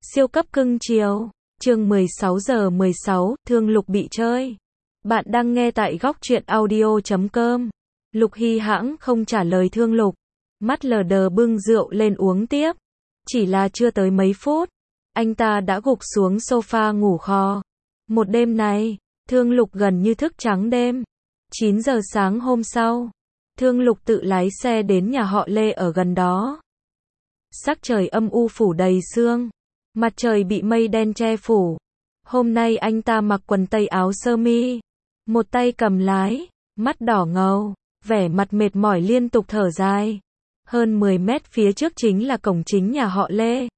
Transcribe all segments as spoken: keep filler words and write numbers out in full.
Siêu cấp cưng chiều. Chương mười sáu giờ mười sáu, Thương Lục bị chơi. Bạn đang nghe tại góc truyện audio chấm com. Lục Hy hãng không trả lời Thương Lục. Mắt lờ đờ bưng rượu lên uống tiếp. Chỉ là chưa tới mấy phút, anh ta đã gục xuống sofa ngủ khò. Một đêm này, Thương Lục gần như thức trắng đêm. chín giờ sáng hôm sau, Thương Lục tự lái xe đến nhà họ Lê ở gần đó. Sắc trời âm u phủ đầy sương. Mặt trời bị mây đen che phủ. Hôm nay anh ta mặc quần tây áo sơ mi. Một tay cầm lái, mắt đỏ ngầu, vẻ mặt mệt mỏi liên tục thở dài. Hơn mười mét phía trước chính là cổng chính nhà họ Lê.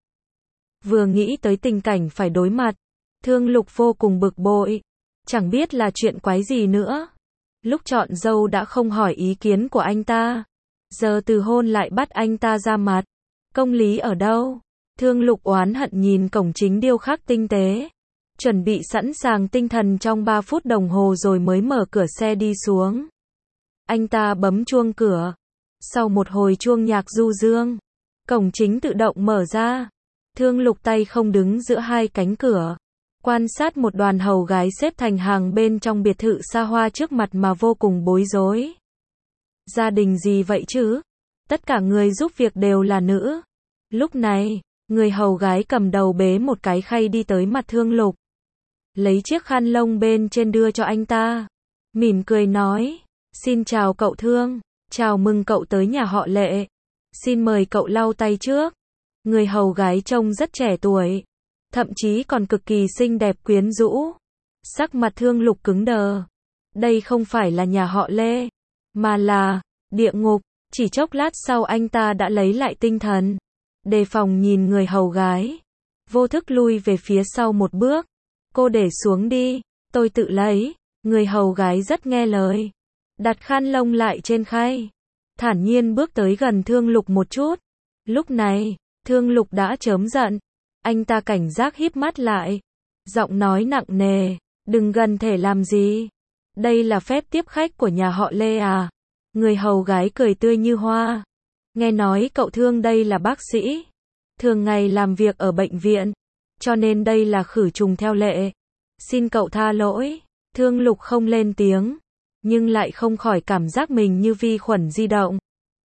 Vừa nghĩ tới tình cảnh phải đối mặt, Thương Lục vô cùng bực bội. Chẳng biết là chuyện quái gì nữa. Lúc chọn dâu đã không hỏi ý kiến của anh ta. Giờ từ hôn lại bắt anh ta ra mặt. Công lý ở đâu? Thương Lục oán hận nhìn cổng chính điêu khắc tinh tế. Chuẩn bị sẵn sàng tinh thần trong ba phút đồng hồ rồi mới mở cửa xe đi xuống. Anh ta bấm chuông cửa. Sau một hồi chuông nhạc du dương, cổng chính tự động mở ra. Thương Lục tay không đứng giữa hai cánh cửa. Quan sát một đoàn hầu gái xếp thành hàng bên trong biệt thự xa hoa trước mặt mà vô cùng bối rối. Gia đình gì vậy chứ? Tất cả người giúp việc đều là nữ. Lúc này, người hầu gái cầm đầu bế một cái khay đi tới mặt Thương Lục. Lấy chiếc khăn lông bên trên đưa cho anh ta. Mỉm cười nói, xin chào cậu Thương, chào mừng cậu tới nhà họ Lệ. Xin mời cậu lau tay trước. Người hầu gái trông rất trẻ tuổi, thậm chí còn cực kỳ xinh đẹp quyến rũ. Sắc mặt Thương Lục cứng đờ. Đây không phải là nhà họ Lê, mà là địa ngục. Chỉ chốc lát sau anh ta đã lấy lại tinh thần, đề phòng nhìn người hầu gái. Vô thức lui về phía sau một bước. Cô để xuống đi, tôi tự lấy. Người hầu gái rất nghe lời. Đặt khăn lông lại trên khay. Thản nhiên bước tới gần Thương Lục một chút. Lúc này, Thương Lục đã chớm giận. Anh ta cảnh giác híp mắt lại. Giọng nói nặng nề, đừng gần thể làm gì. Đây là phép tiếp khách của nhà họ Lê à? Người hầu gái cười tươi như hoa. Nghe nói cậu Thương đây là bác sĩ, thường ngày làm việc ở bệnh viện, cho nên đây là khử trùng theo lệ. Xin cậu tha lỗi. Thương Lục không lên tiếng, nhưng lại không khỏi cảm giác mình như vi khuẩn di động.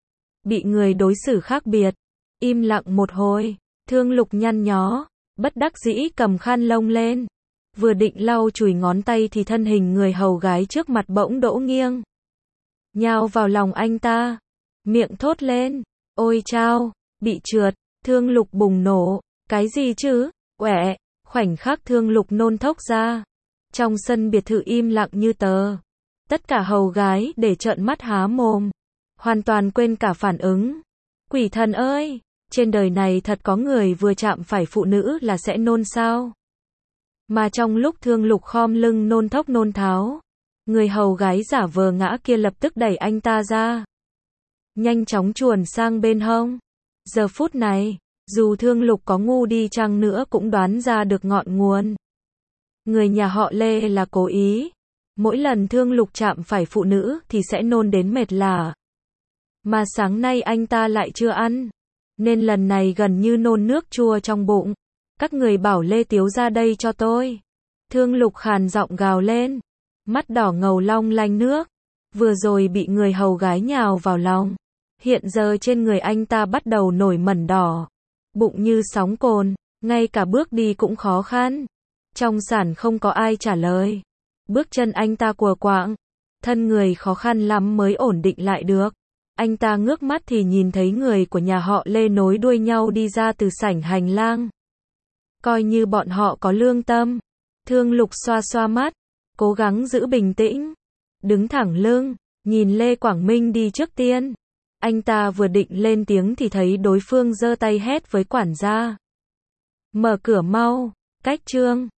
Bị người đối xử khác biệt. Im lặng một hồi, Thương Lục nhăn nhó, bất đắc dĩ cầm khăn lông lên. Vừa định lau chùi ngón tay thì thân hình người hầu gái trước mặt bỗng đổ nghiêng. Nhào vào lòng anh ta. Miệng thốt lên, ôi chao, bị trượt. Thương Lục bùng nổ, cái gì chứ? Quẹ, khoảnh khắc Thương Lục nôn thốc ra. Trong sân biệt thự im lặng như tờ. Tất cả hầu gái để trợn mắt há mồm, hoàn toàn quên cả phản ứng. Quỷ thần ơi, trên đời này thật có người vừa chạm phải phụ nữ là sẽ nôn sao? Mà trong lúc Thương Lục khom lưng nôn thốc nôn tháo, người hầu gái giả vờ ngã kia lập tức đẩy anh ta ra, nhanh chóng chuồn sang bên hông. Giờ phút này, dù Thương Lục có ngu đi chăng nữa cũng đoán ra được ngọn nguồn. Người nhà họ Lê là cố ý. Mỗi lần Thương Lục chạm phải phụ nữ thì sẽ nôn đến mệt lả. Mà sáng nay anh ta lại chưa ăn, nên lần này gần như nôn nước chua trong bụng. Các người bảo Lê Tiếu ra đây cho tôi. Thương Lục khàn giọng gào lên. Mắt đỏ ngầu long lanh nước. Vừa rồi bị người hầu gái nhào vào lòng. Hiện giờ trên người anh ta bắt đầu nổi mẩn đỏ. Bụng như sóng cồn, ngay cả bước đi cũng khó khăn. Trong sảnh không có ai trả lời. Bước chân anh ta quờ quạng. Thân người khó khăn lắm mới ổn định lại được. Anh ta ngước mắt thì nhìn thấy người của nhà họ Lê nối đuôi nhau đi ra từ sảnh hành lang. Coi như bọn họ có lương tâm. Thương Lục xoa xoa mắt, cố gắng giữ bình tĩnh. Đứng thẳng lưng, nhìn Lê Quảng Minh đi trước tiên. Anh ta vừa định lên tiếng thì thấy đối phương giơ tay hét với quản gia. Mở cửa mau, cách trương.